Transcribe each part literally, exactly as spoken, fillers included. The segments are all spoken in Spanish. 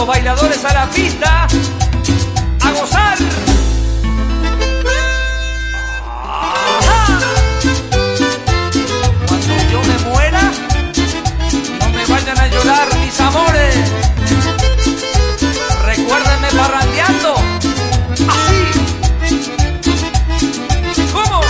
los bailadores a la pista, a gozar. Ajá. Cuando yo me muera, no me vayan a llorar, mis amores. Recuérdenme parrandeando. Así. ¿Cómo?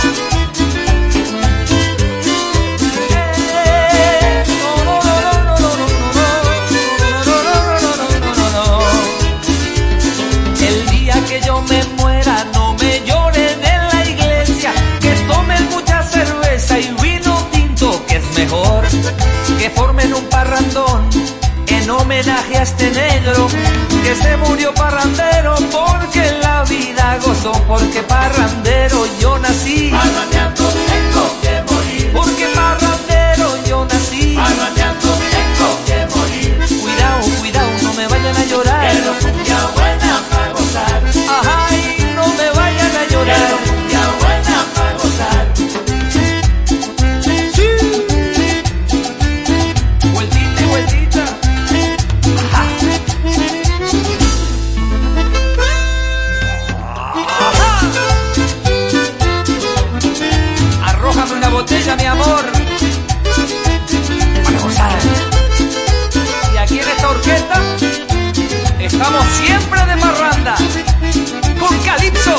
El día que yo me muera, no me lloren en la iglesia, que tomen mucha cerveza y vino tinto, que es mejor, que formen un parrandón en homenaje a este negro que se murió parrandero, porque en la vida gozó, porque parrandero yo nací. Parrandeando tengo que morir, Porque parrandero yo nací. parrandeando tengo que morir. Cuidado, cuidado, no me vayan a llorar. Quiero cumbia buena para gozar, Ajá, y no me vayan a llorar. quiero cumbia buena para gozar. Sí. Vueltita y vueltita. Ajá. Ajá. Arrójame una botella, mi amor, para gozar. Y aquí en esta orquesta estamos siempre de parranda con Calipso.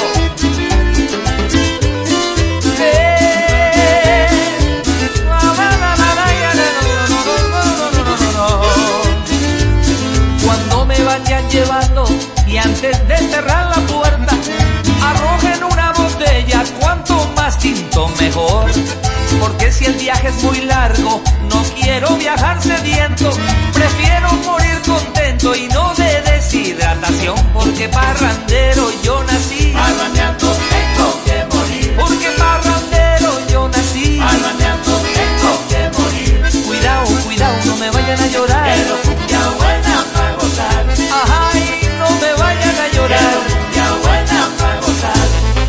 Eh, na, na, na, na, na, ya, na, no, no, no, no, no, no, no, no. Cuando me vayan llevando y antes de cerrar la puerta, arrojen una botella, cuanto más tinto mejor. Porque si el viaje es muy largo, no quiero viajar sediento, prefiero morir contento y no de deshidratación. Porque parrandero yo nací, Parrandeando tengo que morir, porque parrandero yo nací. parrandeando tengo que morir. Cuidado, cuidado, no me vayan a llorar. Quiero cumbia buena para gozar, Ajá, y no me vayan a llorar. quiero cumbia buena para gozar.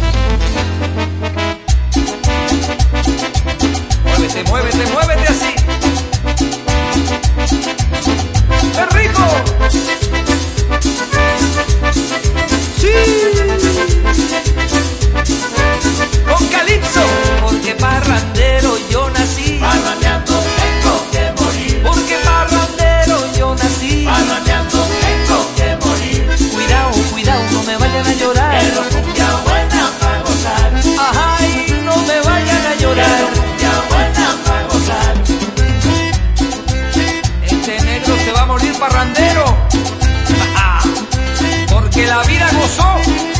Muévete, muévete, muévete así. ¡Qué rico! ¡Sí! Con Calipso, porque parrandero yo nací. Parrandeando tengo que morir, Porque parrandero yo nací. parrandeando tengo que morir. Cuidado, cuidado, no me vayan a llorar. Quiero cumbia buena para gozar, Ajá, y no me vayan a llorar. quiero cumbia buena para gozar. Este negro se va a morir parrandero. Porque la vida gozó.